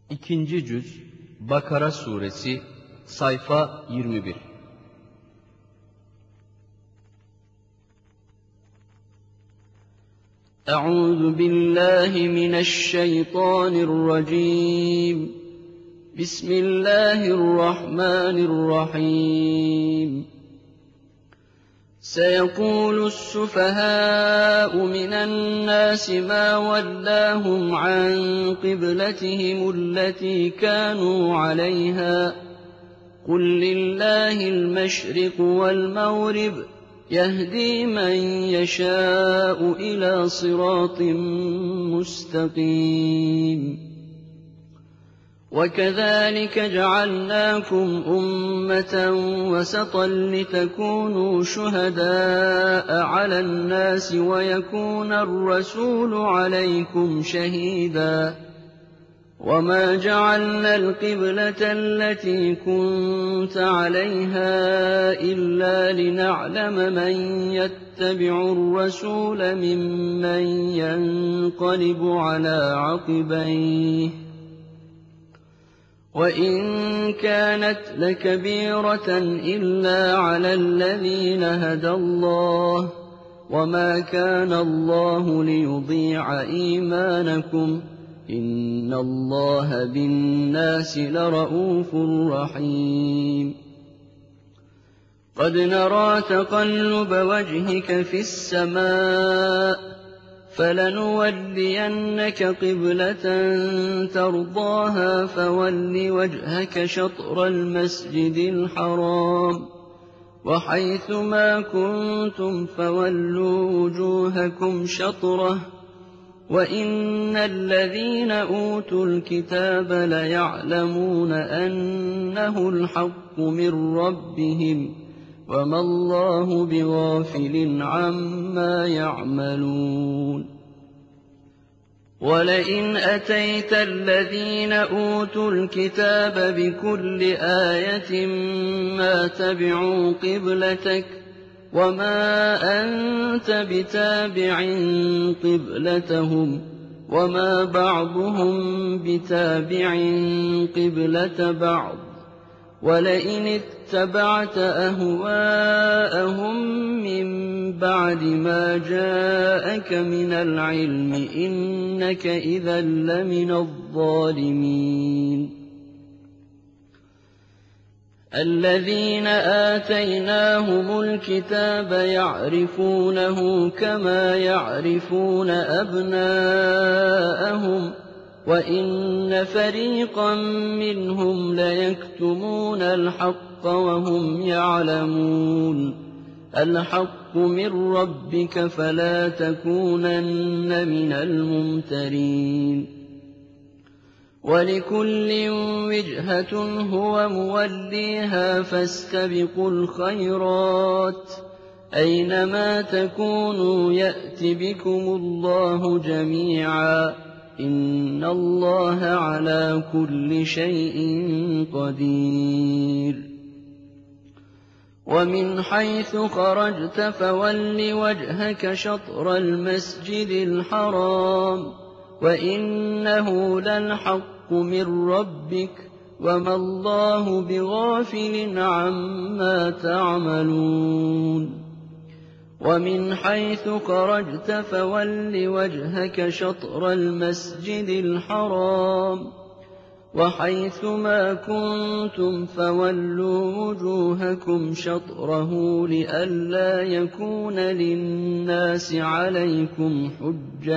İkinci cüz Bakara suresi sayfa 21. Euzu billahi mineşşeytanirracim. Bismillahirrahmanirrahim. سيقول السفهاء من الناس ما ولاهم عن قبلتهم التي كانوا عليها قل لله المشرق والمغرب يهدي من يشاء إلى صراط مستقيم وكذلك جعلناكم أمة وسطا لتكونوا شهداء على الناس ويكون الرسول عليكم شهيدا وما جعلنا القبلة التي كنت عليها إلا لنعلم من يتبع الرسول ممن ينقلب على عقبيه وإن كانت لكبيرة إلا على الذين هدى الله وما كان الله ليضيع إيمانكم إن الله بالناس لرءوف رحيم قد نرى تقلب وجهك في السماء فلنولينك قبلة ترضاها فول وجهك شطر المسجد الحرام وحيث ما كنتم فولوا وجوهكم شطره وإن الذين أوتوا الكتاب ليعلمون أنه الحق من ربهم وما الله بغافل عما يعملون ولئن أتيت الذين أوتوا الكتاب بكل آية ما تبعوا قبلتك وما أنت بتابع قبلتهم وما بعضهم بتابع قبلة بعض ولئن اتبعت أهواءهم من بعد ما جاءك من العلم إنك إذا لمن الظالمين الذين آتيناهم الكتاب يعرفونه كما يعرفون أبناءهم وإن فريقا منهم ليكتمون الحق وهم يعلمون الحق من ربك فلا تكونن من الممترين ولكل وجهة هو موليها فاستبقوا الخيرات أينما تكونوا يأت بكم الله جميعا إن الله على كل شيء قدير ومن حيث خرجت فول وجهك شطر المسجد الحرام وإنه للحق من ربك وما الله بغافل عما تعملون ومن حيث خرجت فول وجهك شطر المسجد الحرام وحيث ما كنتم فولوا وجوهكم شطره لئلا يكون للناس عليكم حجة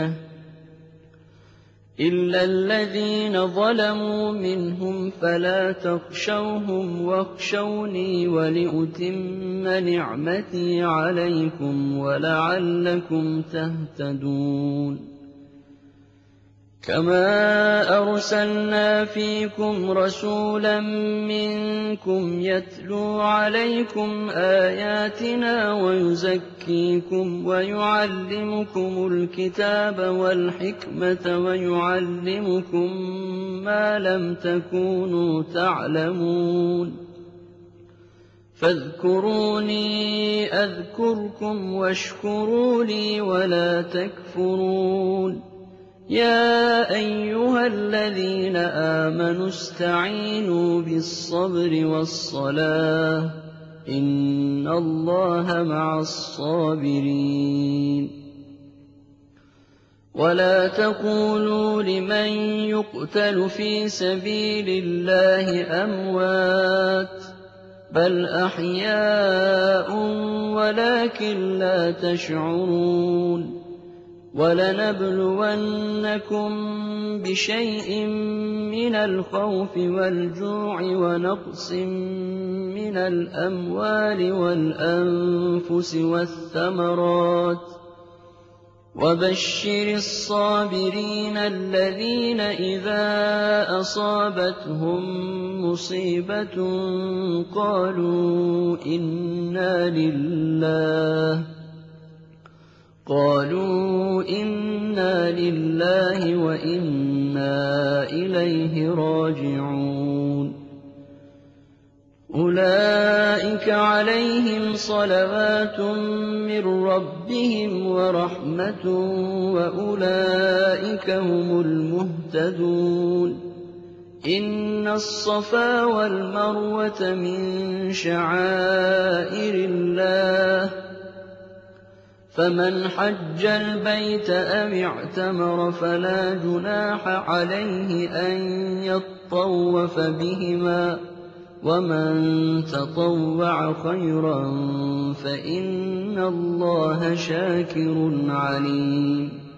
إلا الذين ظلموا منهم فلا تخشوهم واخشوني ولأتم نعمتي عليكم ولعلكم تهتدون كما أرسلنا فيكم رسولا منكم يتلو عليكم آياتنا ويزكيكم ويعلمكم الكتاب والحكمة ويعلمكم ما لم تكونوا تعلمون فاذكروني أذكركم واشكروا لي ولا تكفرون يَا أَيُّهَا الَّذِينَ آمَنُوا اسْتَعِينُوا بِالصَّبْرِ وَالصَّلَاةِ ۚ إِنَّ اللَّهَ مَعَ الصَّابِرِينَ وَلَا تَقُولُوا لِمَن يُقْتَلُ فِي سَبِيلِ اللَّهِ أَمْوَاتٌ ۚ بَلْ أَحْيَاءٌ وَلَٰكِن لَّا تَشْعُرُونَ وَلَنَبْلُوَنَّكُم بِشَيْءٍ مِّنَ الْخَوْفِ وَالْجُوعِ وَنَقْصٍ مِّنَ الْأَمْوَالِ وَالْأَنفُسِ وَالثَّمَرَاتِ ۗ وَبَشِّرِ الصَّابِرِينَ الَّذِينَ إِذَا أَصَابَتْهُم مُّصِيبَةٌ قَالُوا إِنَّا لِلَّهِ وَإِنَّا إِلَيْهِ راجعون أُولَٰئِكَ عَلَيْهِمْ صَلَوَاتٌ مِّن رَّبِّهِمْ وَرَحْمَةٌ وَأُولَٰئِكَ هُمُ الْمُهْتَدُونَ إِنَّ الصَّفَا وَالْمَرْوَةَ مِن شَعَائِرِ اللَّهِ ۖ فَمَنْ حَجَّ الْبَيْتَ أَوِ اعْتَمَرَ فَلَا جُنَاحَ عَلَيْهِ أَن يَطَّوَّفَ بِهِمَا ۚ وَمَن تَطَوَّعَ خَيْرًا فَإِنَّ اللَّهَ شَاكِرٌ عَلِيمٌ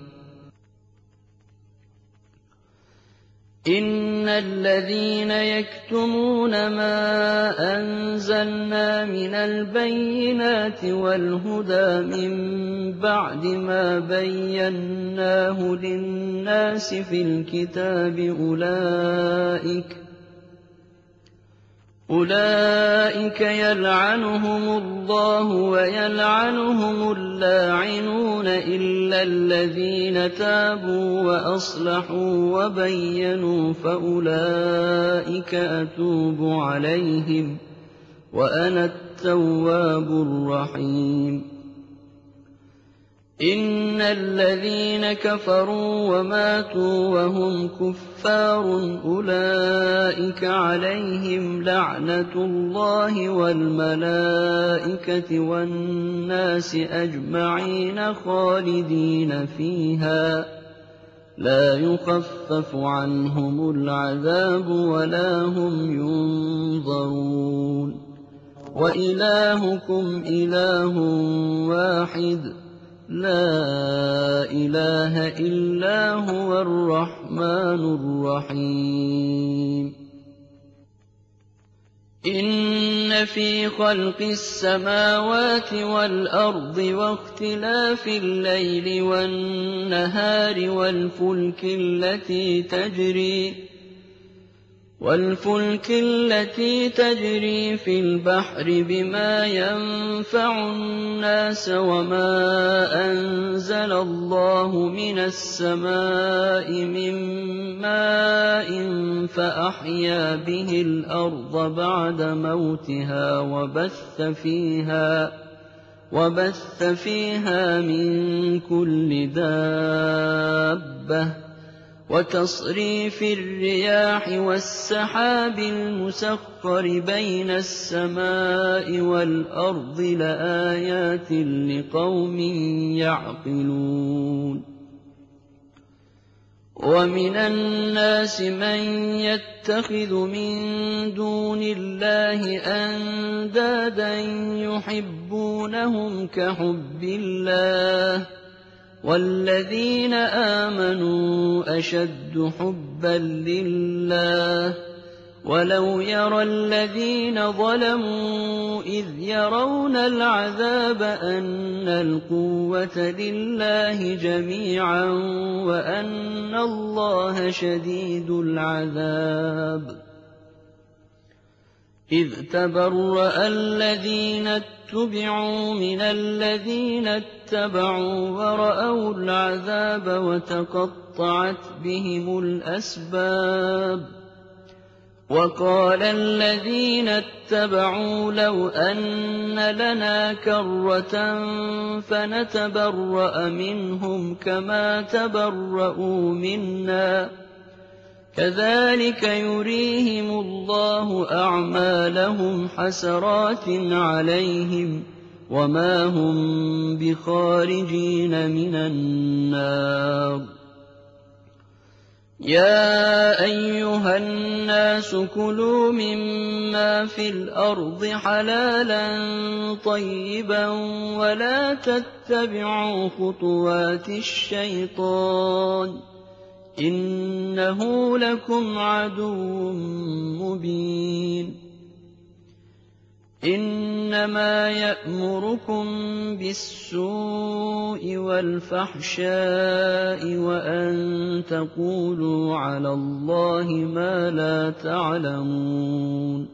إِنَّ الَّذِينَ يَكْتُمُونَ مَا أَنزَلْنَا مِنَ الْبَيِّنَاتِ وَالْهُدَىٰ مِن بَعْدِ مَا بَيَّنَّاهُ لِلنَّاسِ فِي الْكِتَابِ أُولَٰئِكَ يَلْعَنُهُمُ اللَّهُ وَيَلْعَنُهُمُ اللاعنون إِلَّا الَّذِينَ تَابُوا وَأَصْلَحُوا وَبَيَّنُوا فَأُولَٰئِكَ أَتُوبُ عَلَيْهِمْ ۚ وَأَنَا التَّوَّابُ الرَّحِيمُ إِنَّ الَّذِينَ كَفَرُوا وَمَاتُوا وَهُمْ كُفَّارٌ أُولَٰئِكَ عَلَيْهِمْ لَعْنَةُ اللَّهِ وَالْمَلَائِكَةِ وَالنَّاسِ أَجْمَعِينَ خَالِدِينَ فِيهَا ۖ لَا يُخَفَّفُ عَنْهُمُ الْعَذَابُ وَلَا هُمْ يُنظَرُونَ وَإِلَٰهُكُمْ إِلَٰهٌ وَاحِدٌ ۖ لَا إِلَٰهَ إِلَّا هُوَ الرَّحْمَٰنُ الرَّحِيمُ إِنَّ فِي خَلْقِ السَّمَاوَاتِ وَالْأَرْضِ وَاخْتِلَافِ اللَّيْلِ وَالنَّهَارِ وَالْفُلْكِ الَّتِي تَجْرِي فِي الْبَحْرِ بِمَا يَنفَعُ النَّاسَ وَمَا أَنزَلَ اللَّهُ مِنَ السَّمَاءِ مِن مَّاءٍ فَأَحْيَا بِهِ الْأَرْضَ بَعْدَ مَوْتِهَا وَبَثَّ فِيهَا مِن كُلِّ دَابَّةٍ وَتَصْرِيفِ الرِّيَاحِ وَالسَّحَابِ الْمُسَخَّرِ بَيْنَ السَّمَاءِ وَالْأَرْضِ لَآيَاتٍ لِّقَوْمٍ يَعْقِلُونَ وَمِنَ النَّاسِ مَن يَتَّخِذُ مِن دُونِ اللَّهِ أَندَادًا يُحِبُّونَهُمْ كَحُبِّ اللَّهِ ۖ وَالَّذِينَ آمَنُوا أَشَدُّ حُبًّا لِّلَّهِ ۗ وَلَوْ يَرَى الَّذِينَ ظَلَمُوا إِذْ يَرَوْنَ الْعَذَابَ أَنَّ الْقُوَّةَ لِلَّهِ جَمِيعًا وَأَنَّ اللَّهَ شَدِيدُ الْعَذَابِ إِذْ تَبَرَّأَ الَّذِينَ اتُّبِعُوا مِنَ الَّذِينَ اتَّبَعُوا وَرَأَوُا الْعَذَابَ وَتَقَطَّعَتْ بِهِمُ الْأَسْبَابُ وقال الذين اتبعوا لو أن لنا كرة فنتبرأ منهم كما تبرؤوا منا كذلك يريهم الله أعمالهم حسرات عليهم وما هم بخارجين من النار يا أيها الناس كلوا مما في الأرض حلالا طيبا ولا تتبعوا خطوات الشيطان إنه لكم عدو مبين إنما يأمركم بالسوء والفحشاء وأن تقولوا على الله ما لا تعلمون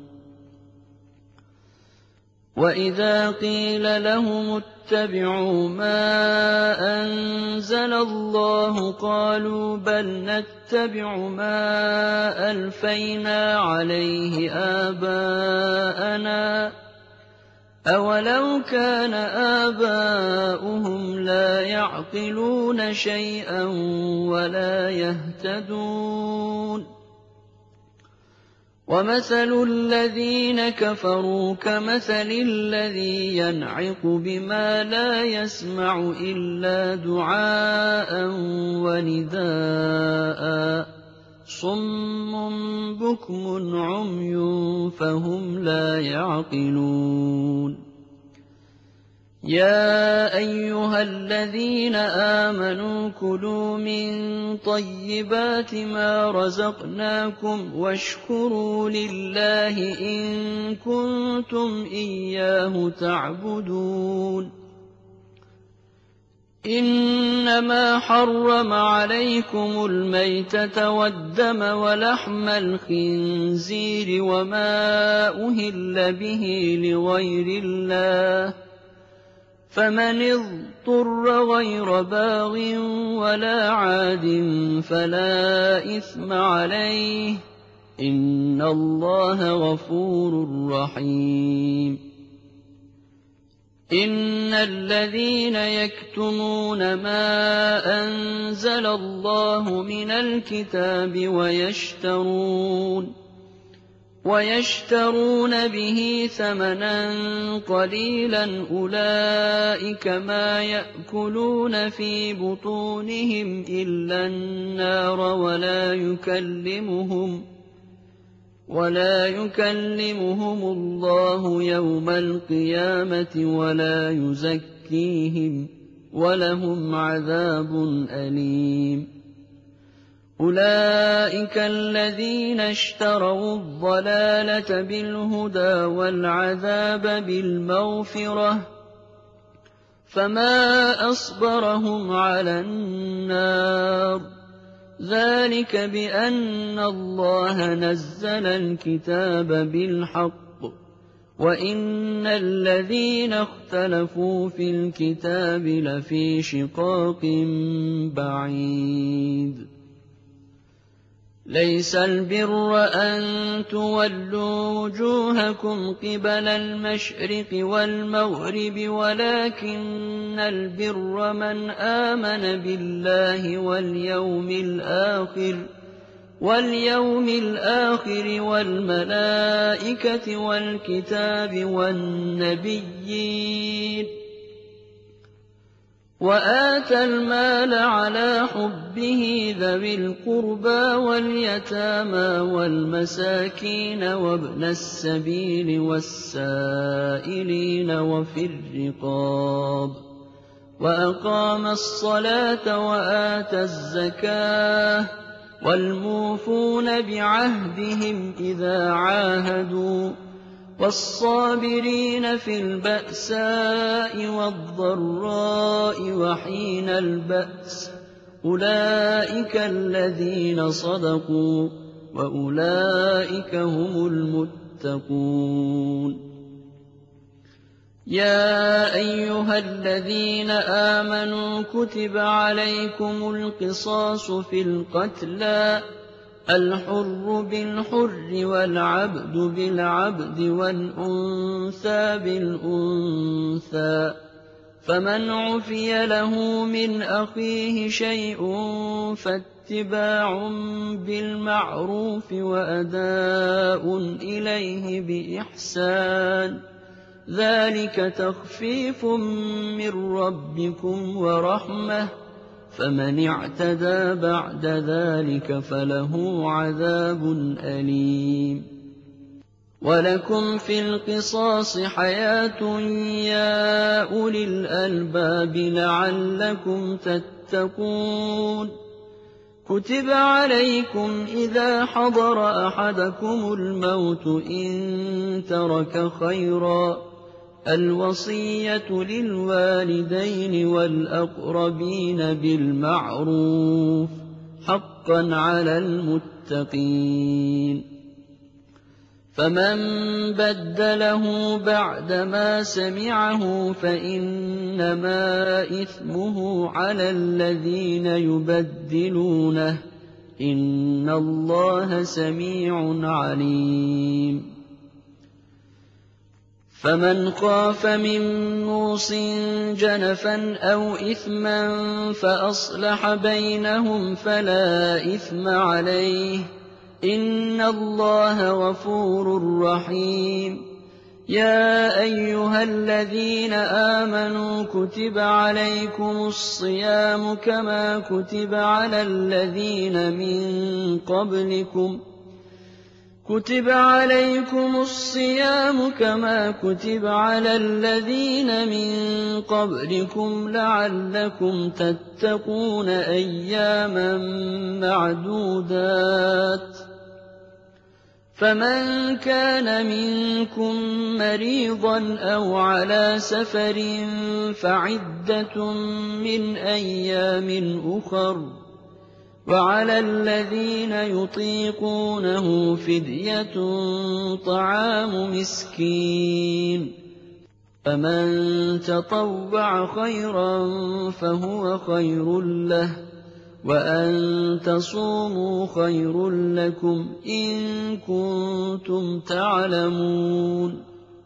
وإذا قيل لهم اتبعوا ما أنزل الله قالوا بل نتبع ما ألفينا عليه آباءنا أولو كان آباؤهم لا يعقلون شيئا ولا يهتدون ومثل الذين كفروا كمثل الذي ينعق بما لا يسمع إلا دعاء ونداء صم بكم عمي فهم لا يعقلون يا أيها الذين آمنوا كلوا من طيبات ما رزقناكم واشكروا لله إن كنتم إياه تعبدون إنما حرم عليكم الميتة والدم ولحم الخنزير وما أهل به لغير الله فمن اضطر غير باغ ولا عاد فلا إثم عليه إن الله غفور رحيم إن الذين يكتمون ما أنزل الله من الكتاب ويشترون به ثمنا قليلا أولئك ما يأكلون في بطونهم إلا النار ولا يكلمهم الله يوم القيامة ولا يزكيهم ولهم عذاب أليم أولئك الذين اشتروا الضلالة بالهدى والعذاب بالمغفرة فما أصبرهم على النار ذلك بأن الله نزل الكتاب بالحق وإن الذين اختلفوا في الكتاب لفي شقاق بعيد ليس البر أن تولوا وجوهكم قبل المشرق والمغرب ولكن البر من آمن بالله واليوم الآخر والملائكة والكتاب والنبيين وآتى المال على حبه ذوي القربى واليتامى والمساكين وابن السبيل والسائلين وفي الرقاب وأقام الصلاة وآتى الزكاة والموفون بعهدهم إذا عاهدوا والصابرين في البأساء والضراء وحين البأس أولئك الذين صدقوا وأولئك هم المتقون يا أيها الذين آمنوا كتب عليكم القصاص في القتلى الحر بالحر والعبد بالعبد والأنثى بالأنثى، فمن عفي له من أخيه شيء فاتباع بالمعروف وأداء إليه بإحسان، ذلك تخفيف من ربكم ورحمة، فمن اعتدى بعد ذلك فله عذاب أليم. ولكم في القصاص حياة يا أولي الألباب لعلكم تتقون. كتب عليكم إذا حضر أحدكم الموت إن ترك خيرا الوصية للوالدين والأقربين بالمعروف حقا على المتقين. فمن بدله بعدما سمعه فإنما إثمه على الذين يبدلونه، إن الله سميع عليم. فمن خاف من موصٍ جنفا أو إثما فأصلح بينهم فلا إثم عليه، إن الله غفور رحيم. يا أيها الذين آمنوا كتب عليكم الصيام كما كتب على الذين من قبلكم لعلكم تتقون أياما معدودات. فمن كان منكم مريضا أو على سفر فعدة من أيام أخر، وعلى الذين يطيقونه فدية طعام مسكين، فمن تطوع خيرا فهو خير له، وأن تصوموا خير لكم إن كنتم تعلمون.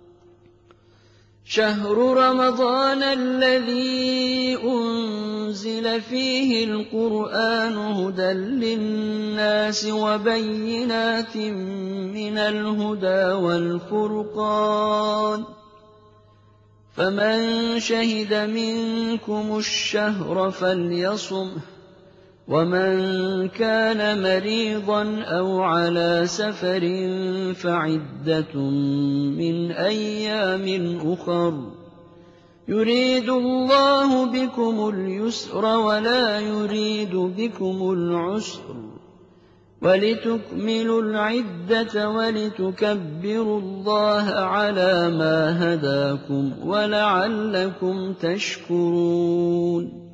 شهر رمضان الذي أنزل فيه القرآن هدى للناس وبينات من الهدى والفرقان، فمن شهد منكم الشهر فليصمه، ومن كان مريضا أو على سفر فعدة من أيام أخر، يريد الله بكم اليسر ولا يريد بكم العسر، ولتكملوا العدة ولتكبروا الله على ما هداكم ولعلكم تشكرون.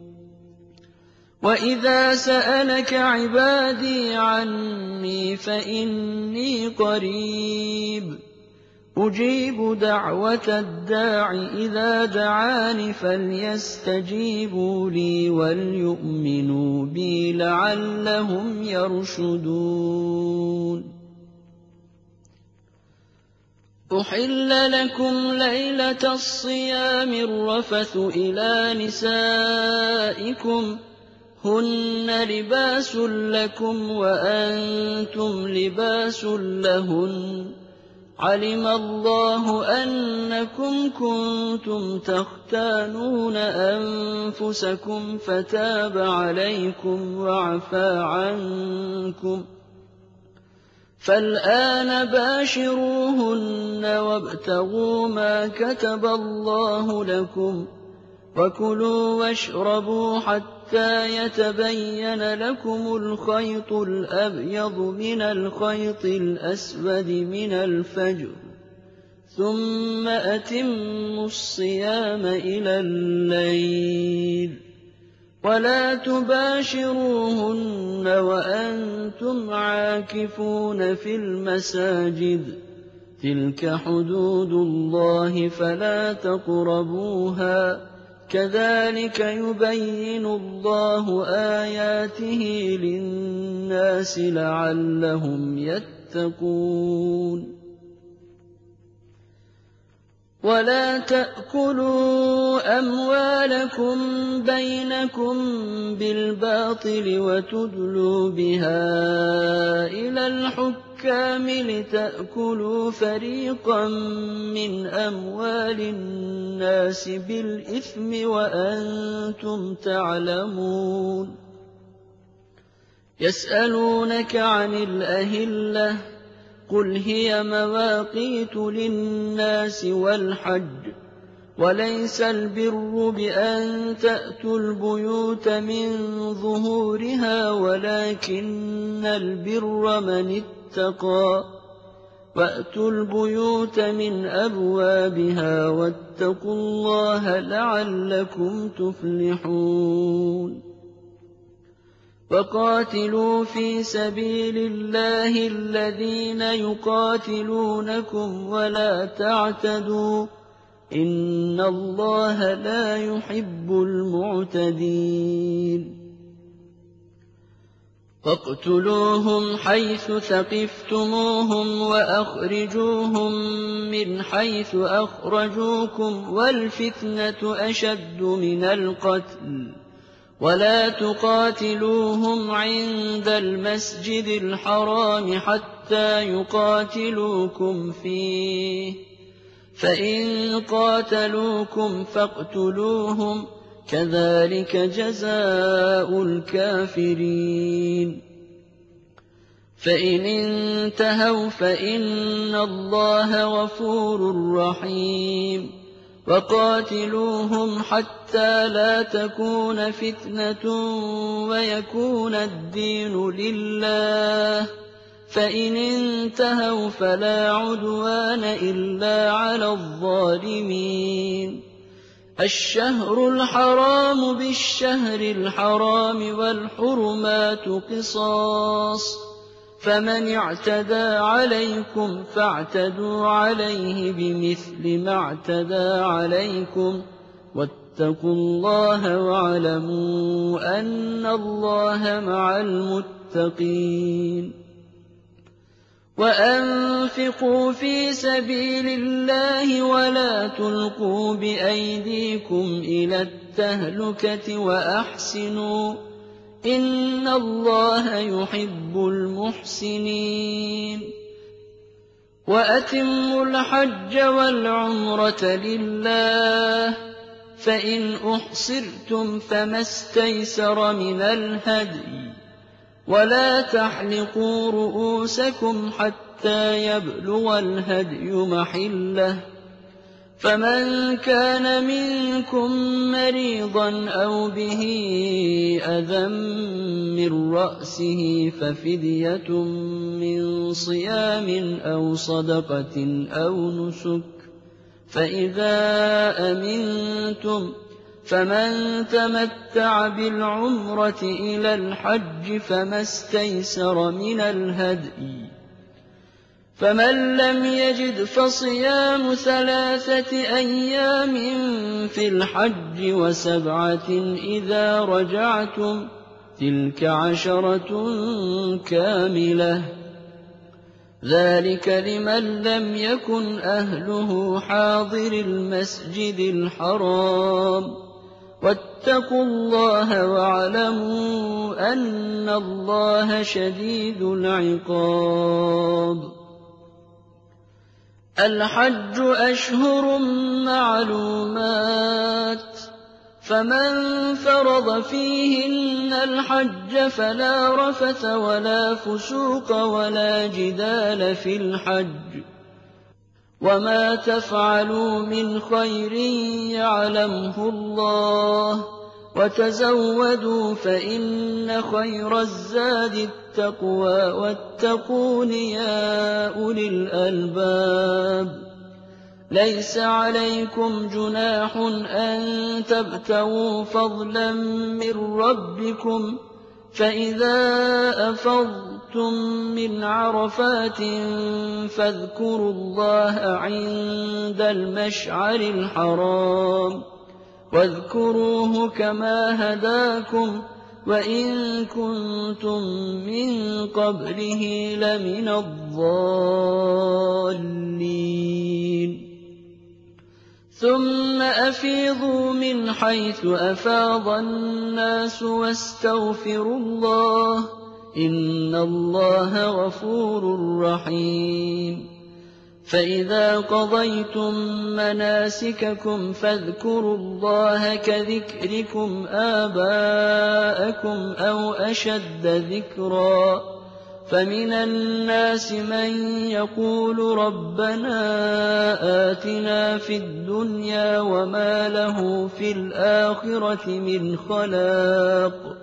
وإذا سألك عبادي عني فإني قريب أجيب دعوة الداع إذا دعان فليستجيبوا لي وليؤمنوا بي لعلهم يرشدون. أحل لكم ليلة الصيام الرفث إلى نسائكم هن لباس لكم وأنتم لباس لهن، علم الله أنكم كنتم تختانون أنفسكم فتاب عليكم وعفى عنكم، فالآن باشروهن وابتغوا ما كتب الله لكم، وكلوا واشربوا حتى يتبين لكم الخيط الأبيض من الخيط الأسود من الفجر، ثم أتموا الصيام إلى الليل، ولا تباشروهن وأنتم عاكفون في المساجد، تلك حدود الله فلا تقربوها، كَذَٰلِكَ يُبَيِّنُ اللَّهُ آيَاتِهِ لِلنَّاسِ لَعَلَّهُمْ يَتَّقُونَ وَلَا تَأْكُلُوا أَمْوَالَكُم بَيْنَكُم بِالْبَاطِلِ وَتُدْلُوا بِهَا إِلَى الْحُكَّامِ لِتَأْكُلُوا فَرِيقًا مِّنْ أَمْوَالِ النَّاسِ بِالْإِثْمِ وَأَنتُمْ تَعْلَمُونَ يَسْأَلُونَكَ عَنِ الْأَهِلَّةِ ۖ قُلْ هِيَ مَوَاقِيتُ لِلنَّاسِ وَالْحَجِّ ۗ وَلَيْسَ الْبِرُّ بِأَن تَأْتُوا الْبُيُوتَ مِن ظُهُورِهَا وَلَٰكِنَّ الْبِرَّ مَنِ اتَّقَىٰ ۗ وَأْتُوا الْبُيُوتَ مِنْ أَبْوَابِهَا وَاتَّقُوا اللَّهَ لَعَلَّكُمْ تُفْلِحُونَ وَقَاتِلُوا فِي سَبِيلِ اللَّهِ الَّذِينَ يُقَاتِلُونَكُمْ وَلَا تَعْتَدُوا ۚ إِنَّ اللَّهَ لَا يُحِبُّ الْمُعْتَدِينَ وَاقْتُلُوهُمْ حَيْثُ ثَقِفْتُمُوهُمْ وَأَخْرِجُوهُم مِّنْ حَيْثُ أَخْرَجُوكُمْ ۚ وَالْفِتْنَةُ أَشَدُّ مِنَ الْقَتْلِ ۚ وَلَا تُقَاتِلُوهُمْ عِندَ الْمَسْجِدِ الْحَرَامِ حَتَّىٰ يُقَاتِلُوكُمْ فِيهِ ۖ فَإِن قَاتَلُوكُمْ فَاقْتُلُوهُمْ ۗ كَذَٰلِكَ جَزَاءُ الْكَافِرِينَ فَإِنِ انتَهَوْا فَإِنَّ اللَّهَ غَفُورٌ رَّحِيمٌ وَقَاتِلُوهُمْ حَتَّىٰ لَا تَكُونَ فِتْنَةٌ وَيَكُونَ الدِّينُ لِلَّهِ ۖ فَإِنِ انتَهَوْا فَلَا عُدْوَانَ إِلَّا عَلَى الظَّالِمِينَ الشَّهْرُ الْحَرَامُ بِالشَّهْرِ الْحَرَامِ وَالْحُرُمَاتُ قِصَاصٌ ۚ فَمَنِ اعْتَدَىٰ عَلَيْكُمْ فَاعْتَدُوا عَلَيْهِ بِمِثْلِ مَا اعْتَدَىٰ عَلَيْكُمْ ۚ وَاتَّقُوا اللَّهَ وَاعْلَمُوا أَنَّ اللَّهَ مَعَ الْمُتَّقِينَ وَأَنفِقُوا فِي سَبِيلِ اللَّهِ وَلَا تُلْقُوا بِأَيْدِيكُمْ إِلَى التَّهْلُكَةِ وَأَحْسِنُوا ۗ إِنَّ اللَّهَ يُحِبُّ الْمُحْسِنِينَ وَأَتِمُّوا الْحَجَّ وَالْعُمْرَةَ لِلَّهِ ۚ فَإِنْ أُحْصِرْتُمْ فَمَا اسْتَيْسَرَ مِنَ الْهَدْيِ ۖ وَلَا تَحْلِقُوا رُءُوسَكُمْ حَتَّىٰ يَبْلُغَ الْهَدْيُ مَحِلَّهُ ۚ فَمَن كَانَ مِنكُم مَّرِيضًا أَوْ بِهِ أَذًى مِّن رَّأْسِهِ فَفِدْيَةٌ مِّن صِيَامٍ أَوْ صَدَقَةٍ أَوْ نُسُكٍ ۚ فَإِذَا أَمِنتُمْ فَمَن تَمَتَّعَ بِالْعُمْرَةِ إِلَى الْحَجِّ فَمَا اسْتَيْسَرَ مِنَ الْهَدْيِ ۚ فَمَن لَّمْ يَجِدْ فَصِيَامُ 3 أيام فِي الْحَجِّ وَسَبْعَةٍ إِذَا رَجَعْتُمْ ۗ تِلْكَ 10 كَامِلَةٌ ۗ ذَٰلِكَ لِمَن لَّمْ يَكُنْ أَهْلُهُ حَاضِرِي الْمَسْجِدِ الْحَرَامِ ۚ وَاتَّقُوا اللَّهَ وَاعْلَمُوا أَنَّ اللَّهَ شَدِيدُ الْعِقَابِ الْحَجُّ أَشْهُرٌ مَّعْلُومَاتٌ ۚ فَمَن فَرَضَ فِيهِنَّ الْحَجَّ فَلَا رَفَثَ وَلَا فُسُوقَ وَلَا جِدَالَ فِي الْحَجِّ ۗ وَمَا تَفْعَلُوا مِنْ خَيْرٍ يَعْلَمْهُ اللَّهُ ۗ وَتَزَوَّدُوا فَإِنَّ خَيْرَ الزَّادِ التَّقْوَىٰ ۖ وَاتَّقُونِ يَا أُولِي الْأَلْبَابِ لَيْسَ عَلَيْكُمْ جُنَاحٌ أَن تَبْتَغُوا فَضْلًا مِّن رَّبِّكُمْ ۚ فَإِذَا أَفَضْتُم مِّنْ عَرَفَاتٍ فَاذْكُرُوا اللَّهَ عِندَ الْمَشْعَرِ الْحَرَامِ ۖ واذكروه كما هداكم وإن كنتم من قبله لمن الضالين ثم أفيضوا من حيث أفاض الناس واستغفروا الله إن الله غفور رحيم فإذا قضيتم مناسككم فاذكروا الله كذكركم آباءكم أو أشد ذكرا فمن الناس من يقول ربنا آتنا في الدنيا وما له في الآخرة من خلاق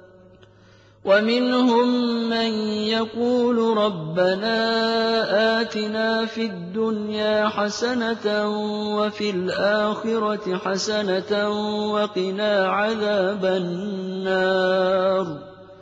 ومنهم من يقول ربنا آتنا في الدنيا حسنة وفي الآخرة حسنة وقنا عذاب النار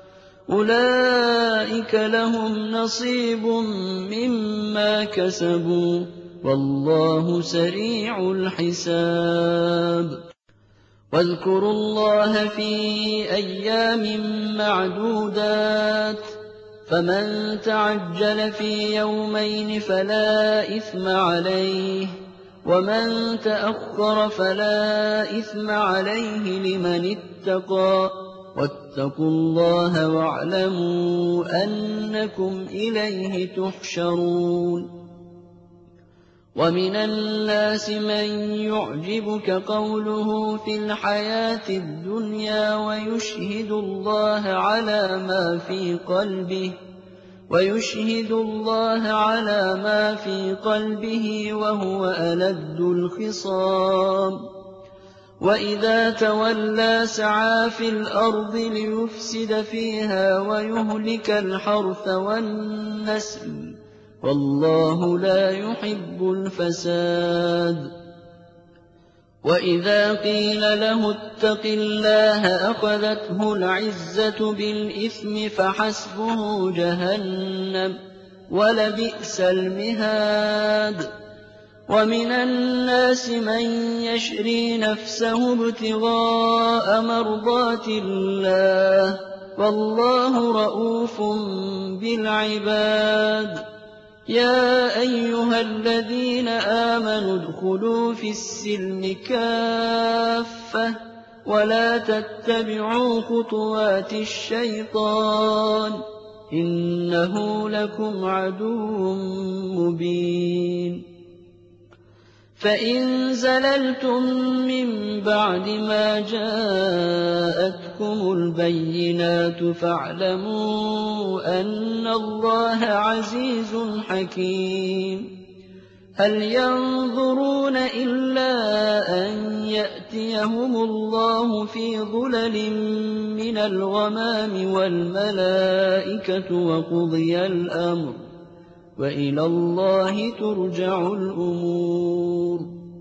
أولئك لهم نصيب مما كسبوا والله سريع الحساب واذكروا الله في أيام معدودات فمن تعجل في يومين فلا إثم عليه ومن تأخر فلا إثم عليه لمن اتقى واتقوا الله واعلموا أنكم إليه تحشرون ومن الناس من يعجبك قوله في الحياة الدنيا ويشهد الله على ما في قلبه وهو ألد الخصام وإذا تولى سعى في الأرض ليفسد فيها ويهلك الحرث والنسل والله لا يحب الفساد وإذا قيل له اتق الله أخذته العزة بالإثم فحسبه جهنم ولبئس المهاد ومن الناس من يشري نفسه ابتغاء مرضات الله والله رءوف بالعباد يا أيها الذين آمنوا ادخلوا في السلم كافة ولا تتبعوا خطوات الشيطان إنه لكم عدو مبين فإن زللتم من بعد ما جاءتكم البينات فاعلموا أن الله عزيز حكيم هل ينظرون إلا أن يأتيهم الله في ظلل من الغمام والملائكة وقضي الأمر وإلى الله ترجع الأمور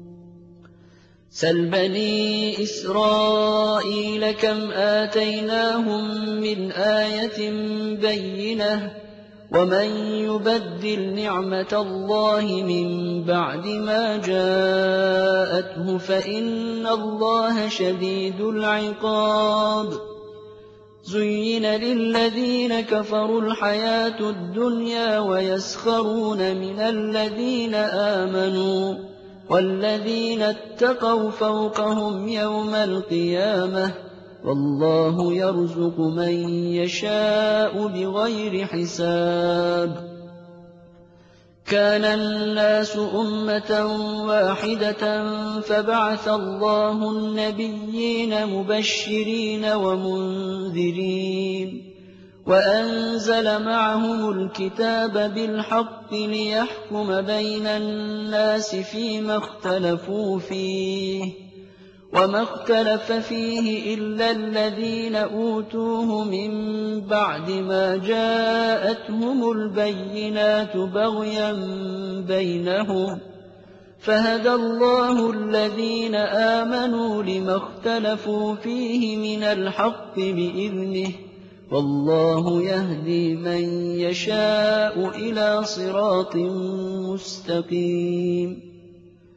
سل بني إسرائيل كم آتيناهم من آية بينة ومن يبدل نعمة الله من بعد ما جاءته فإن الله شديد العقاب زين للذين كفروا الحياة الدنيا ويسخرون من الذين آمنوا والذين اتقوا فوقهم يوم القيامة والله يرزق من يشاء بغير حساب كان الناس أمة واحدة فبعث الله النبيين مبشرين ومنذرين وأنزل معهم الكتاب بالحق ليحكم بين الناس فيما اختلفوا فيه وما اختلف فيه إلا الذين أوتوه من بعد ما جاءتهم البينات بغيا بينهم فهدى الله الذين آمنوا لما اختلفوا فيه من الحق بإذنه والله يهدي من يشاء إلى صراط مستقيم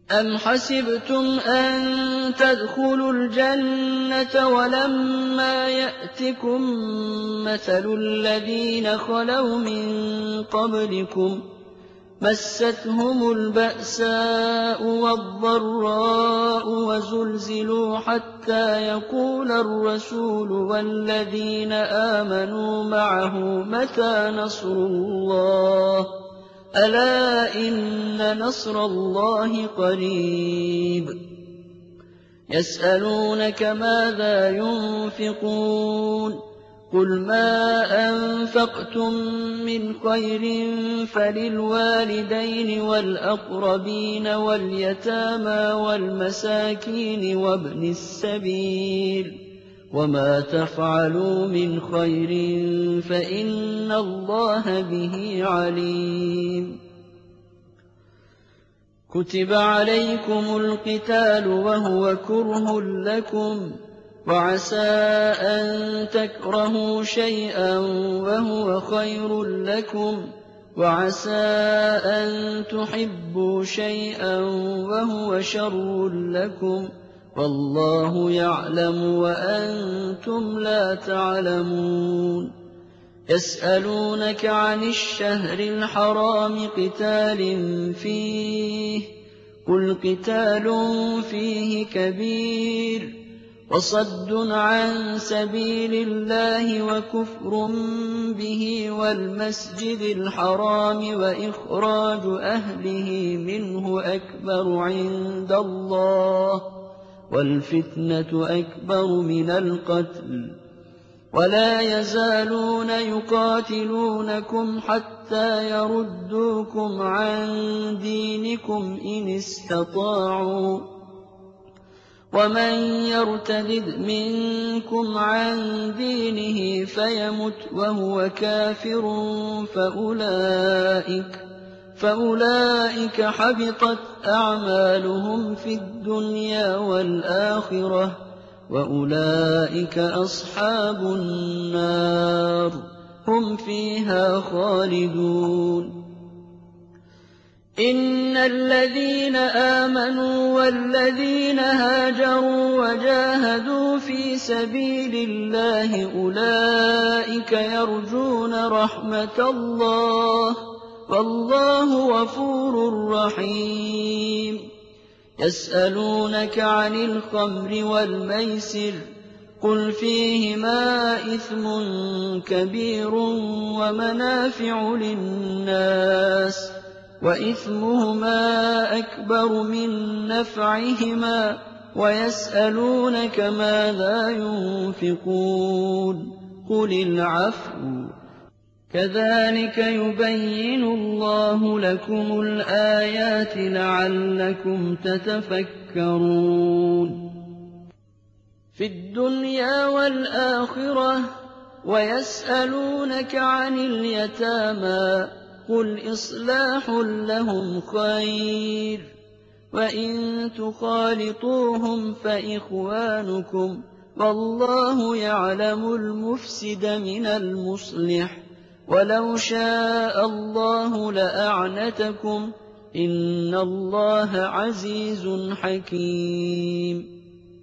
أَمْ حَسِبْتُمْ أَن تَدْخُلُوا الْجَنَّةَ وَلَمَّا يَأْتِكُم مَّثَلُ الَّذِينَ خَلَوْا مِن قَبْلِكُم مَّسَّتْهُمُ الْبَأْسَاءُ وَالضَّرَّاءُ وَزُلْزِلُوا حَتَّىٰ يَقُولَ الرَّسُولُ وَالَّذِينَ آمَنُوا مَعَهُ مَتَىٰ نَصْرُ اللَّهِ ۗ أَلَا إِنَّ نَصْرَ اللَّهِ قَرِيبٌ يَسْأَلُونَكَ مَاذَا يُنفِقُونَ قُلْ مَا أَنفَقْتُم مِّنْ خَيْرٍ فَلِلْوَالِدَيْنِ وَالْأَقْرَبِينَ وَالْيَتَامَىٰ وَالْمَسَاكِينِ وَابْنِ السَّبِيلِ ۗ وَمَا تَفْعَلُوا مِنْ خَيْرٍ فَإِنَّ اللَّهَ بِهِ عَلِيمٌ كُتِبَ عَلَيْكُمُ الْقِتَالُ وَهُوَ كُرْهٌ لَّكُمْ وَعَسَىٰ أَن تَكْرَهُوا شَيْئًا وَهُوَ خَيْرٌ لَّكُمْ وَعَسَىٰ أَن تُحِبُّوا شَيْئًا وَهُوَ شَرٌّ لَّكُمْ وَاللَّهُ يَعْلَمُ وَأَنتُمْ لَا تَعْلَمُونَ يَسْأَلُونَكَ عَنِ الشَّهْرِ الْحَرَامِ قِتَالٍ فِيهِ ۖ قُلْ قِتَالٌ فِيهِ كَبِيرٌ وَصَدٌّ عَن سَبِيلِ اللَّهِ وَكُفْرٌ بِهِ وَالْمَسْجِدِ الْحَرَامِ وَإِخْرَاجُ أَهْلِهِ مِنْهُ أَكْبَرُ عِندَ اللَّهِ وَالْفِتْنَةُ أَكْبَرُ مِنَ الْقَتْلِ وَلَا يَزَالُونَ يُقَاتِلُونَكُمْ حَتَّىٰ يَرُدُّوكُمْ عَن دِينِكُمْ إِنِ اسْتَطَاعُوا ۚ وَمَن يَرْتَدِدْ مِنكُمْ عَن دِينِهِ فَيَمُتْ وَهُوَ كَافِرٌ فَأُولَٰئِكَ حَبِطَتْ أَعْمَالُهُمْ فِي الدُّنْيَا وَالْآخِرَةِ ۖ وَأُولَٰئِكَ أَصْحَابُ النَّارِ ۖ هُمْ فِيهَا خَالِدُونَ إِنَّ الَّذِينَ آمَنُوا وَالَّذِينَ هَاجَرُوا وَجَاهَدُوا فِي سَبِيلِ اللَّهِ أُولَٰئِكَ يَرْجُونَ رَحْمَتَ اللَّهِ ۗ وَاللَّهُ غَفُورٌ رَّحِيمٌ يَسْأَلُونَكَ عَنِ الْخَمْرِ وَالْمَيْسِرِ قُلْ فِيهِمَا إِثْمٌ كَبِيرٌ وَمَنَافِعُ لِلنَّاسِ وَإِثْمُهُمَا أَكْبَرُ مِن نَّفْعِهِمَا وَيَسْأَلُونَكَ مَاذَا يُنفِقُونَ قُلِ الْعَفْوَ ۗ كَذَٰلِكَ يُبَيِّنُ اللَّهُ لَكُمُ الْآيَاتِ لَعَلَّكُمْ تَتَفَكَّرُونَ فِي الدُّنْيَا وَالْآخِرَةِ وَيَسْأَلُونَكَ عَنِ الْيَتَامَىٰ قُلْ إِصْلَاحٌ لَّهُمْ خَيْرٌ وَإِن تُخَالِطُوهُمْ فَإِخْوَانُكُمْ وَاللَّهُ يَعْلَمُ الْمُفْسِدَ مِنَ الْمُصْلِحِ وَلَوْ شَاءَ اللَّهُ لَأَعْنَتَكُمْ ۚ إِنَّ اللَّهَ عَزِيزٌ حَكِيمٌ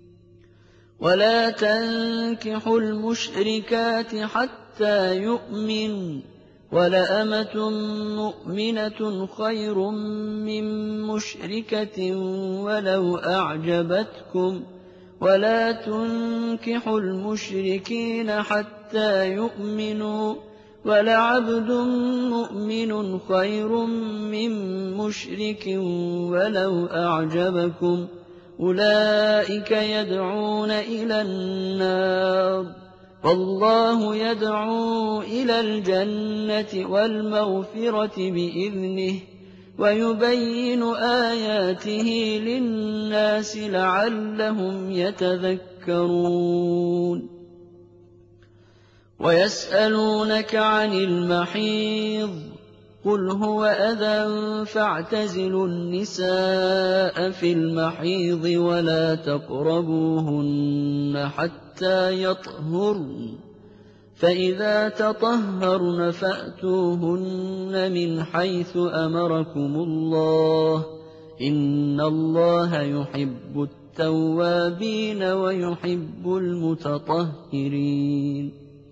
وَلَا تَنكِحُوا الْمُشْرِكَاتِ حَتَّىٰ يُؤْمِنَّ ۚ وَلَأَمَةٌ مُّؤْمِنَةٌ خَيْرٌ مِّن مُّشْرِكَةٍ وَلَوْ أَعْجَبَتْكُمْ ۗ وَلَا تُنكِحُوا الْمُشْرِكِينَ حَتَّىٰ يُؤْمِنُوا ۚ وَلَعَبْدٌ مُّؤْمِنٌ خَيْرٌ مِّن مُّشْرِكٍ وَلَوْ أَعْجَبَكُمْ ۗ أُولَٰئِكَ يَدْعُونَ إِلَى النَّارِ ۖ وَاللَّهُ يَدْعُو إِلَى الْجَنَّةِ وَالْمَغْفِرَةِ بِإِذْنِهِ ۖ وَيُبَيِّنُ آيَاتِهِ لِلنَّاسِ لَعَلَّهُمْ يَتَذَكَّرُونَ وَيَسْأَلُونَكَ عَنِ الْمَحِيضِ قُلْ هُوَ أَذًى فَاعْتَزِلُوا النِّسَاءَ فِي الْمَحِيضِ وَلَا تَقْرَبُوهُنَّ حَتَّىٰ يَطْهُرْنَ ۖ فَإِذَا تَطَهَّرْنَ فَأْتُوهُنَّ مِنْ حَيْثُ أَمَرَكُمُ اللَّهُ ۚ إن الله يحب التوابين ويحب المتطهرين.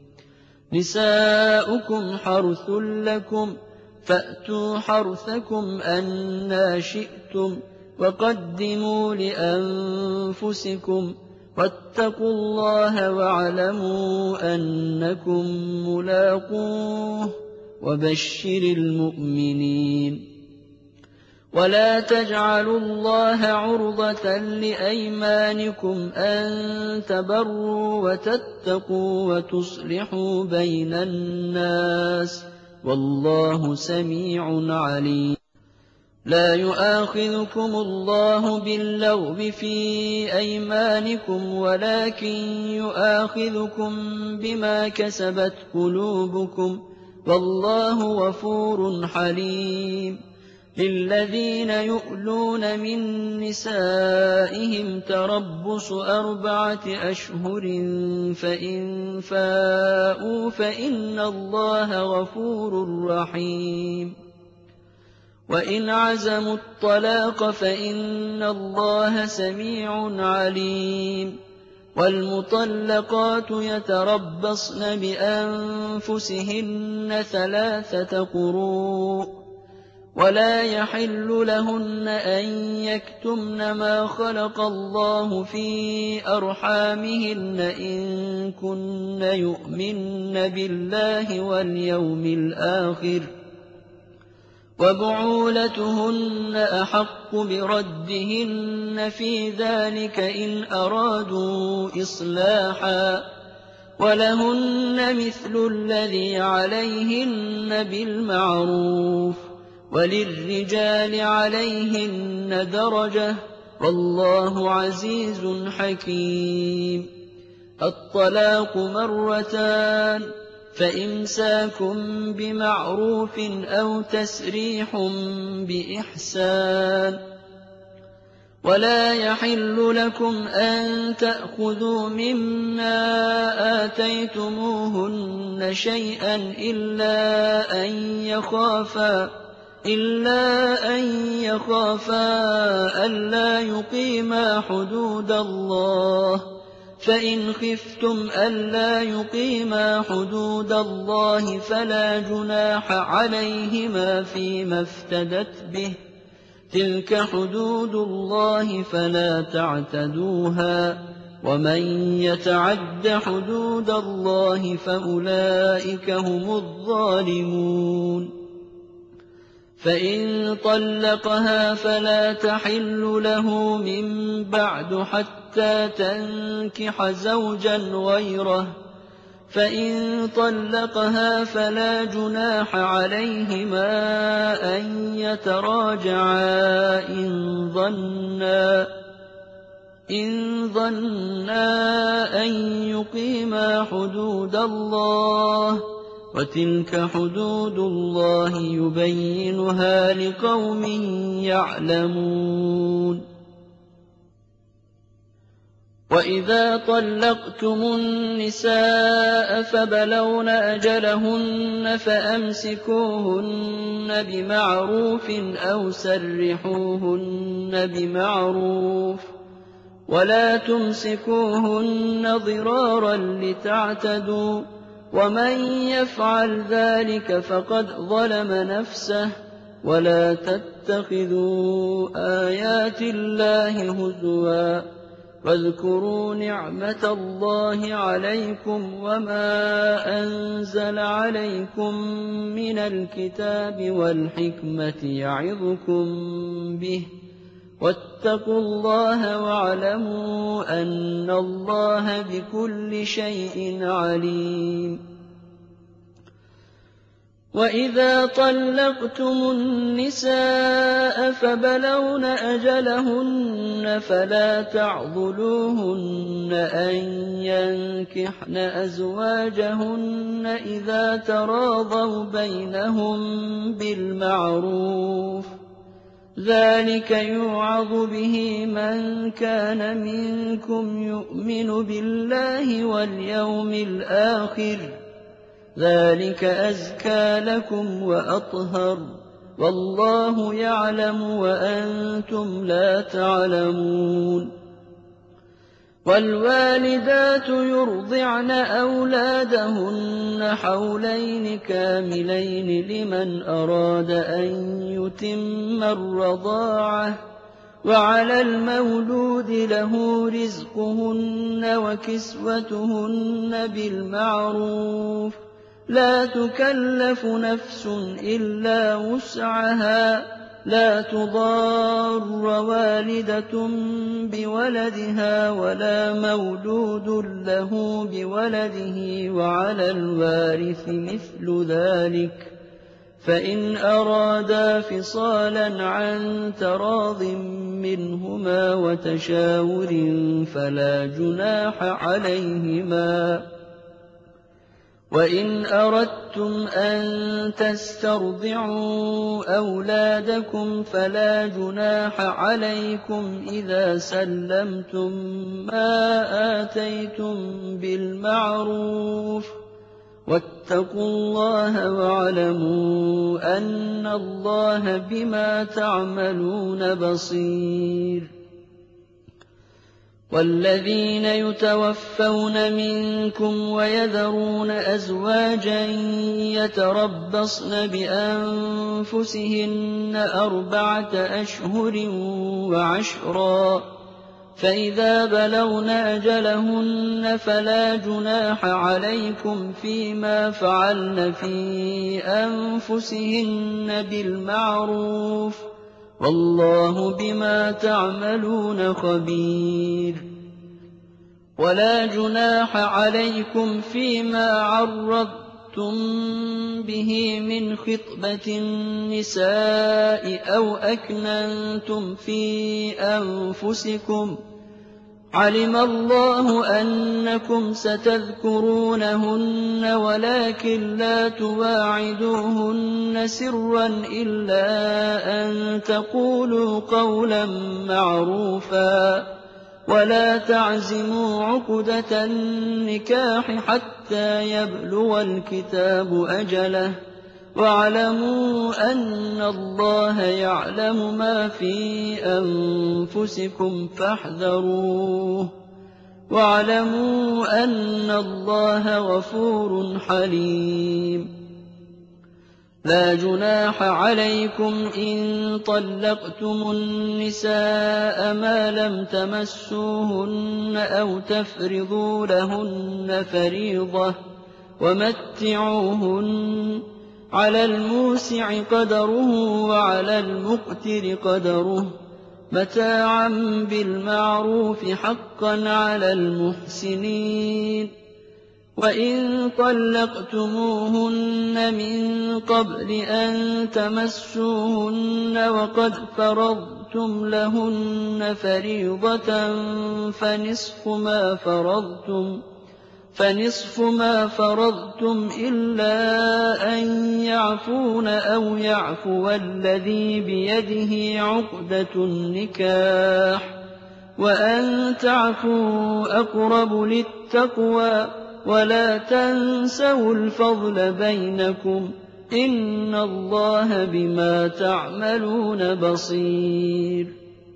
نساؤكم حرث لكم فأتوا حرثكم أنى شئتم وقدموا لأنفسكم واتقوا الله واعلموا أنكم ملاقوه وبشر المؤمنين. ولا تجعلوا الله عرضة لأيمانكم أن تبروا وتتقوا وتصلحوا بين الناس والله سميع عليم. لا يؤاخذكم الله باللغو في أيمانكم ولكن يؤاخذكم بما كسبت قلوبكم والله غفور حليم. للذين يؤلون من نسائهم تربص 4 أشهر فإن فاءوا فإن الله غفور رحيم. وإن عزموا الطلاق فإن الله سميع عليم. والمطلقات يتربصن بأنفسهن 3 قروء ولا يحل لهن أن يكتمن ما خلق الله في أرحامهن إن كن يؤمن بالله واليوم الآخر وبعولتهن أحق بردهن في ذلك إن أرادوا إصلاحا ولهن مثل الذي عليهن بالمعروف وللرجال عليهن درجة والله عزيز حكيم. الطلاق 2 فإمساك بمعروف أو تسريح بإحسان. ولا يحل لكم أن تأخذوا مما آتيتموهن شيئا إلا أن يخافا ألا يقيما حدود الله فإن خفتم ألا يقيما حدود الله فلا جناح عليهما فيما افتدت به تلك حدود الله فلا تعتدوها ومن يتعد حدود الله فأولئك هم الظالمون. فإن طلقها فلا تحل له من بعد حتى تنكح زوجا غيره فإن طلقها فلا جناح عليهما أن يتراجعا إن ظنا أن يقيما حدود الله وتلك حدود الله يبينها لقوم يعلمون. وإذا طلقتم النساء فبلغن أجلهن فأمسكوهن بمعروف أو سرحوهن بمعروف ولا تمسكوهن ضرارا لتعتدوا ومن يفعل ذلك فقد ظلم نفسه. ولا تتخذوا آيات الله هزوا واذكروا نعمة الله عليكم وما أنزل عليكم من الكتاب والحكمة يعظكم به واتقوا الله واعلموا أن الله بكل شيء عليم. وإذا طلقتم النساء فبلغن أجلهن فلا تعضلوهن أن ينكحن أزواجهن إذا تراضوا بينهم بالمعروف ذلك يوعظ به من كان منكم يؤمن بالله واليوم الآخر ذلك أزكى لكم وأطهر والله يعلم وأنتم لا تعلمون. والوالدات يرضعن أولادهن حولين كاملين لمن أراد أن يتم الرضاعة، وعلى المولود له رزقهن وكسوتهن بالمعروف، لا تكلف نفس إلا وسعها، لا تضار والدة بولدها ولا مولود له بولده، وعلى الوارث مثل ذلك، فإن أرادا فصالا عن تراض منهما وتشاور فلا جناح عليهما. وإن أردتم أن تسترضعوا أولادكم فلا جناح عليكم إذا سلمتم ما آتيتم بالمعروف، واتقوا الله واعلموا أن الله بما تعملون بصير. والذين يتوفون منكم ويذرون أزواجا يتربصن بأنفسهن 4 أشهر وعشرا، فإذا بلغن أجلهن فلا جناح عليكم فيما فعلن في أنفسهن بالمعروف، والله بما تعملون خبير. ولا جناح عليكم فيما عرضتم به من خطبة النساء أو أكننتم في أنفسكم، علم الله أنكم ستذكرونهن ولكن لا تواعدوهن سرا إلا أن تقولوا قولا معروفا، ولا تعزموا عقدة النكاح حتى يبلغ الكتاب أجله، واعلموا أن الله يعلم ما في أنفسكم فاحذروه، واعلموا أن الله غفور حليم. لا جناح عليكم إن طلقتم النساء ما لم تمسوهن أو تفرضوا لهن فريضة، ومتعوهن على الموسع قدره وعلى المقتر قدره متاعا بالمعروف حقا على المحسنين. وإن طلقتموهن من قبل أن تمسوهن وقد فرضتم لهن فريضة فنصف ما فرضتم إلا أن يعفون أو يعفو الذي بيده عقدة النكاح، وأن تعفوا أقرب للتقوى، ولا تنسوا الفضل بينكم، إن الله بما تعملون بصير.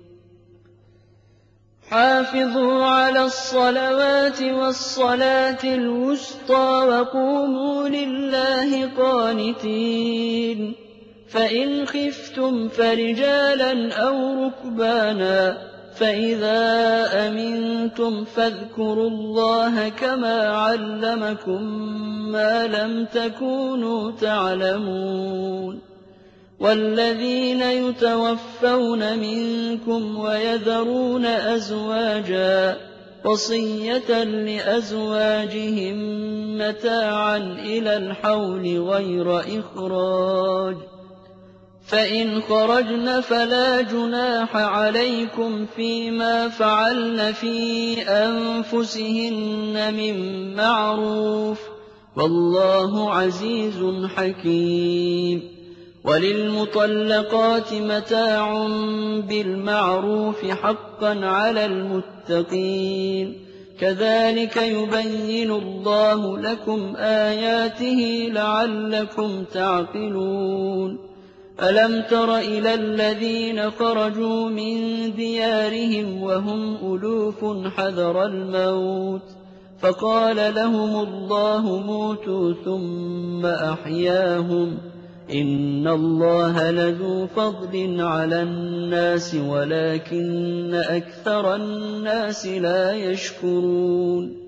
حافظوا على الصلوات والصلاة الوسطى وقوموا لله قانتين، فإن خفتم فرجالا أو ركبانا، فإذا أمنتم فاذكروا الله كما علمكم ما لم تكونوا تعلمون. والذين يتوفون منكم ويذرون أزواجا وصية لأزواجهم متاعا إلى الحول غير إخراج، فإن خرجن فلا جناح عليكم فيما فعلن في أنفسهن من معروف، والله عزيز حكيم. وللمطلقات متاع بالمعروف حقا على المتقين، كذلك يبين الله لكم آياته لعلكم تعقلون. ألم تر إلى الذين خرجوا من ديارهم وهم ألوف حذر الموت فقال لهم الله موتوا ثم أحياهم إن الله لذو فضل على الناس ولكن أكثر الناس لا يشكرون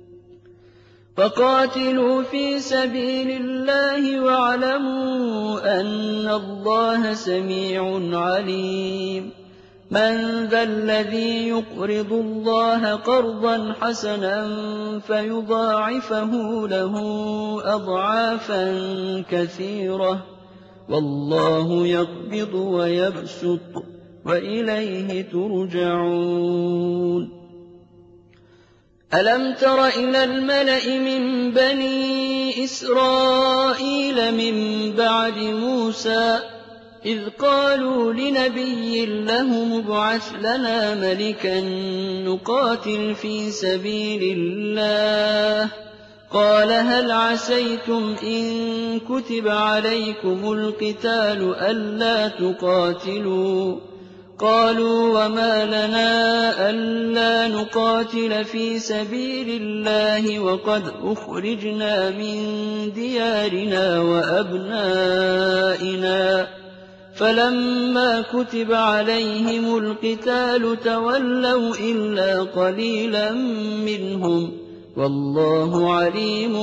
فقاتلوا في سبيل الله واعلموا أن الله سميع عليم من ذا الذي يقرض الله قرضا حسنا فيضاعفه له أضعافا كثيرة والله يقبض ويبسط وإليه ترجعون ألم تر إلى الملأ من بني إسرائيل من بعد موسى إذ قالوا لنبي له مبعث لنا ملكا نقاتل في سبيل الله قال هل عسيتم إن كتب عليكم القتال ألا تقاتلوا قالوا وما لنا ألا نقاتل في سبيل الله وقد أخرجنا من ديارنا وأبنائنا فلما كتب عليهم القتال تولوا إلا قليلا منهم والله عليم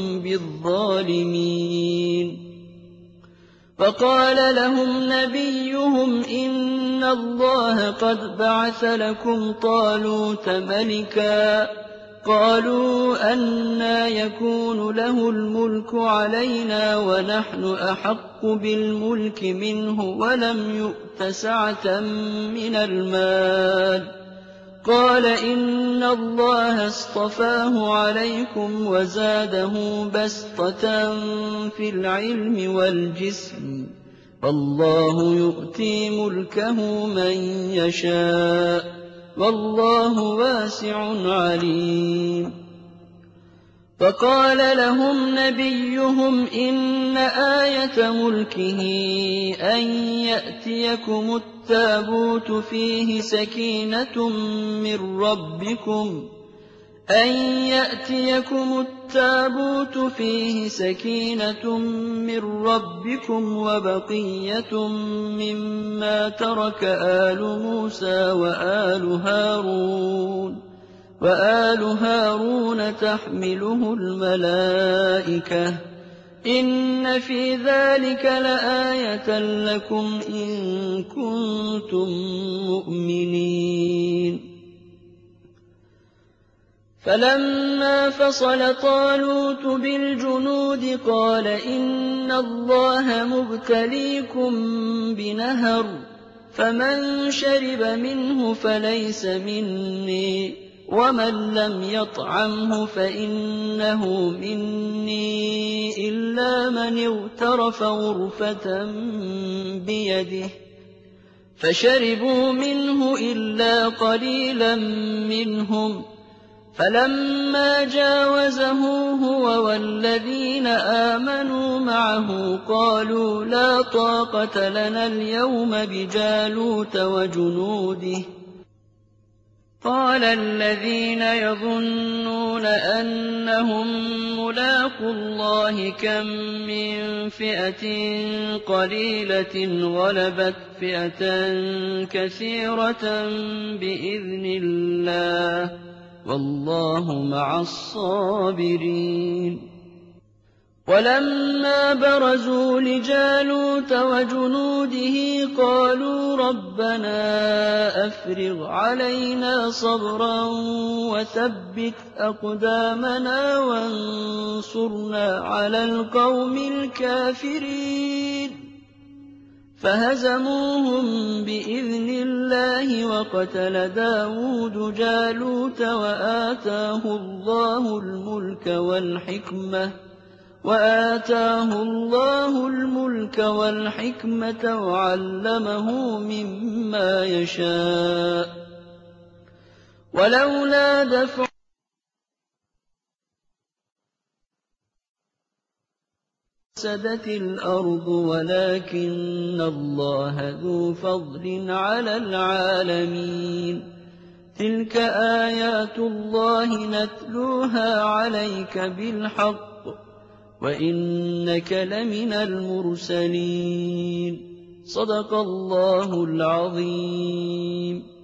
بالظالمين فقال لهم نبيهم إن الله قد بعث لكم طالوت ملكا قالوا أنى يكون له الملك علينا ونحن أحق بالملك منه ولم يؤت سعة من المال قال إن الله اصطفاه عليكم وزاده بسطة في العلم والجسم والله يؤتي ملكه من يشاء والله واسع عليم فقال لهم نبيهم إن آية ملكه أن يأتيكم التابوت فيه سكينة من ربكم وبقية مما ترك آل موسى وآل هارون تحمله الملائكة إن في ذلك لآية لكم إن كنتم مؤمنين فلما فصل طالوت بالجنود قال إن الله مبتليكم بنهر فمن شرب منه فليس مني ومن لم يطعمه فإنه مني إلا من اغترف غرفة بيده فشربوا منه إلا قليلا منهم فلما جاوزه هو والذين آمنوا معه قالوا لا طاقة لنا اليوم بجالوت وجنوده قال الذين يظنون أنهم ملاقو الله كم من فئة قليلة غلبت فئة كثيرة بإذن الله والله مع الصابرين ولما برزوا لجالوت وجنوده قالوا ربنا أفرغ علينا صبرا وثبت أقدامنا وانصرنا على القوم الكافرين فهزموهم بإذن الله وقتل داود جالوت وآتاه الله الملك والحكمة وعلمه مما يشاء ولولا دفع فسدت الأرض ولكن الله ذو فضل على العالمين تلك آيات الله نتلوها عليك بالحق وإنك لمن المرسلين صدق الله العظيم.